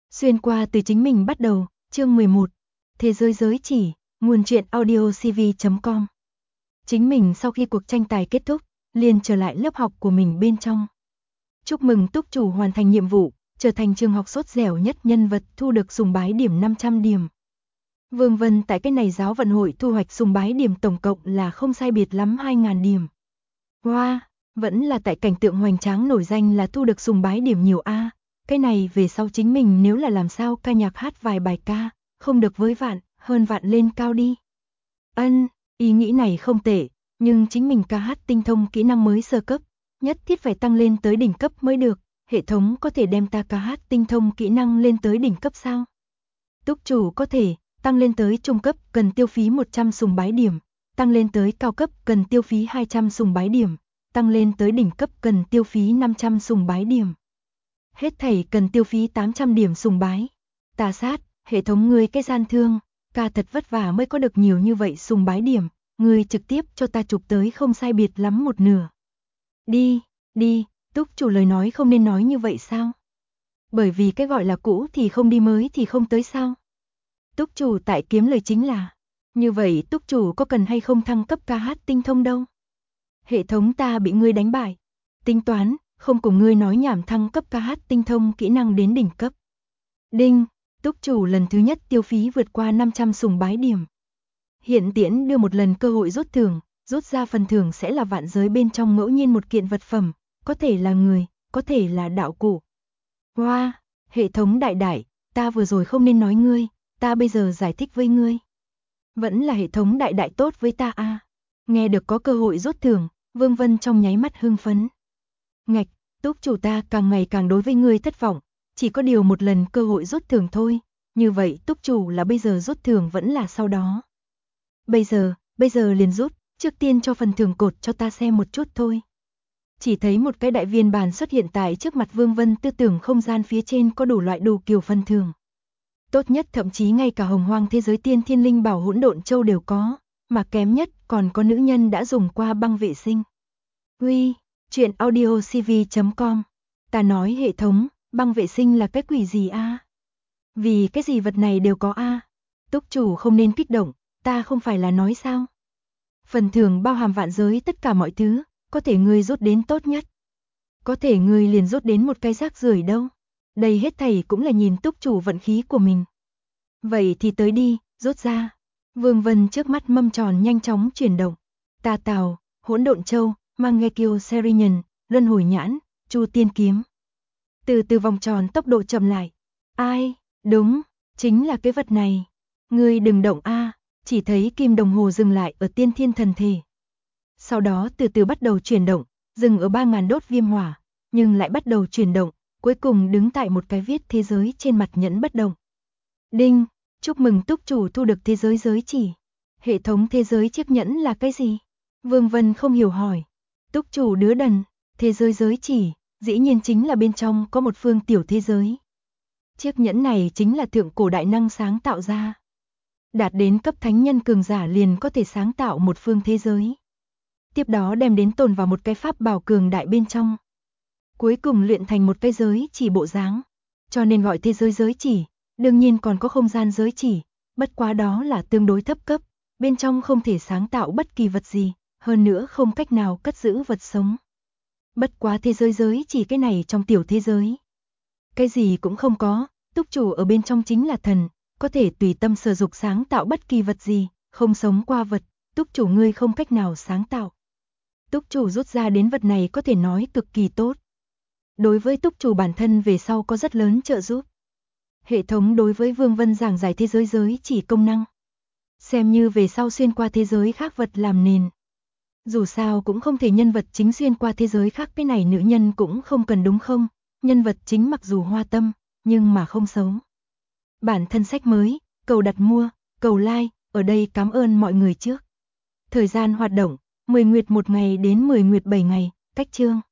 Xuyên qua từ chính mình bắt đầu, chương 11. Thế giới giới chỉ, nguồn truyện audiocv.com. Chính mình sau khi cuộc tranh tài kết thúc, liền trở lại lớp học của mình bên trong. Chúc mừng túc chủ hoàn thành nhiệm vụ, trở thành trường học sốt dẻo nhất nhân vật, thu được sùng bái điểm 500 điểm. Vương Vân tại cái này giáo vận hội thu hoạch sùng bái điểm tổng cộng là không sai biệt lắm 2.000 điểm. Wow, vẫn là tại cảnh tượng hoành tráng nổi danh là thu được sùng bái điểm nhiều a. Cái này về sau chính mình nếu là làm sao ca nhạc hát vài bài ca, không được với vạn, hơn vạn lên cao đi. Ý nghĩ này không tệ, nhưng chính mình ca hát tinh thông kỹ năng mới sơ cấp, nhất thiết phải tăng lên tới đỉnh cấp mới được. Hệ thống có thể đem ta ca hát tinh thông kỹ năng lên tới đỉnh cấp sao? Túc chủ có thể, tăng lên tới trung cấp cần tiêu phí 100 sùng bái điểm, tăng lên tới cao cấp cần tiêu phí 200 sùng bái điểm, tăng lên tới đỉnh cấp cần tiêu phí 500 sùng bái điểm. Hết thảy cần tiêu phí 800 điểm sùng bái. Tà sát, hệ thống ngươi cái gian thương, ca thật vất vả mới có được nhiều như vậy sùng bái điểm, ngươi trực tiếp cho ta chụp tới không sai biệt lắm một nửa. Đi, túc chủ lời nói không nên nói như vậy sao? Bởi vì cái gọi là cũ thì không đi mới thì không tới sao? Túc chủ tại kiếm lời chính là, như vậy túc chủ có cần hay không thăng cấp ca hát tinh thông đâu? Hệ thống ta bị ngươi đánh bại. Tính toán, không cùng ngươi nói nhảm thăng cấp ca hát tinh thông kỹ năng đến đỉnh cấp. Đinh, túc chủ lần thứ nhất tiêu phí vượt qua 500 sùng bái điểm. Hiện tiễn đưa một lần cơ hội rút thưởng, rút ra phần thưởng sẽ là vạn giới bên trong ngẫu nhiên một kiện vật phẩm, có thể là người, có thể là đạo cụ. Wow, hệ thống đại, ta vừa rồi không nên nói ngươi, ta bây giờ giải thích với ngươi. Vẫn là hệ thống đại tốt với ta a. Nghe được có cơ hội rút thưởng, Vương Vân trong nháy mắt hưng phấn. Ngạch, túc chủ ta càng ngày càng đối với ngươi thất vọng, chỉ có điều một lần cơ hội rút thưởng thôi, như vậy túc chủ là bây giờ rút thưởng vẫn là sau đó. Bây giờ liền rút, trước tiên cho phần thưởng cột cho ta xem một chút thôi. Chỉ thấy một cái đại viên bàn xuất hiện tại trước mặt Vương Vân, tư tưởng không gian phía trên có đủ loại đủ kiểu phần thưởng. Tốt nhất thậm chí ngay cả hồng hoang thế giới tiên thiên linh bảo hỗn độn châu đều có, mà kém nhất còn có nữ nhân đã dùng qua băng vệ sinh. Uy, chuyện audiocv.com. Ta nói hệ thống, băng vệ sinh là cái quỷ gì a? Vì cái gì vật này đều có a? Túc chủ không nên kích động, ta không phải là nói sao? Phần thưởng bao hàm vạn giới tất cả mọi thứ, có thể ngươi rút đến tốt nhất. Có thể ngươi liền rút đến một cái rác rưởi đâu. Đây hết thảy cũng là nhìn túc chủ vận khí của mình. Vậy thì tới đi, rút ra. Vương Vân trước mắt mâm tròn nhanh chóng chuyển động. Tà Tào, hỗn độn châu, Mangekyo Serian, luân hồi nhãn, Chu tiên kiếm. Từ vòng tròn tốc độ chậm lại. Ai, đúng, chính là cái vật này. Ngươi đừng động a. Chỉ thấy kim đồng hồ dừng lại ở tiên thiên thần thể. Sau đó từ từ bắt đầu chuyển động, dừng ở 3.000 đốt viêm hỏa, nhưng lại bắt đầu chuyển động, cuối cùng đứng tại một cái viết thế giới trên mặt nhẫn bất động. Đinh, chúc mừng túc chủ thu được thế giới giới chỉ. Hệ thống thế giới chiếc nhẫn là cái gì? Vương Vân không hiểu hỏi. Túc chủ đứa đần, thế giới giới chỉ, dĩ nhiên chính là bên trong có một phương tiểu thế giới. Chiếc nhẫn này chính là thượng cổ đại năng sáng tạo ra. Đạt đến cấp thánh nhân cường giả liền có thể sáng tạo một phương thế giới. Tiếp đó đem đến tồn vào một cái pháp bảo cường đại bên trong. Cuối cùng luyện thành một cái giới chỉ bộ dáng. Cho nên gọi thế giới giới chỉ, đương nhiên còn có không gian giới chỉ, bất quá đó là tương đối thấp cấp, bên trong không thể sáng tạo bất kỳ vật gì, hơn nữa không cách nào cất giữ vật sống. Bất quá thế giới giới chỉ cái này trong tiểu thế giới. Cái gì cũng không có, túc chủ ở bên trong chính là thần, có thể tùy tâm sở dục sáng tạo bất kỳ vật gì, không sống qua vật, túc chủ ngươi không cách nào sáng tạo. Túc chủ rút ra đến vật này có thể nói cực kỳ tốt. Đối với túc chủ bản thân về sau có rất lớn trợ giúp. Hệ thống đối với Vương Vân giảng giải thế giới giới chỉ công năng. Xem như về sau xuyên qua thế giới khác vật làm nền. Dù sao cũng không thể nhân vật chính xuyên qua thế giới khác, cái này nữ nhân cũng không cần đúng không? Nhân vật chính mặc dù hoa tâm, nhưng mà không xấu. Bản thân sách mới, cầu đặt mua, cầu like, ở đây cảm ơn mọi người trước. Thời gian hoạt động, 10 nguyệt 1 ngày đến 10 nguyệt 7 ngày, cách chương.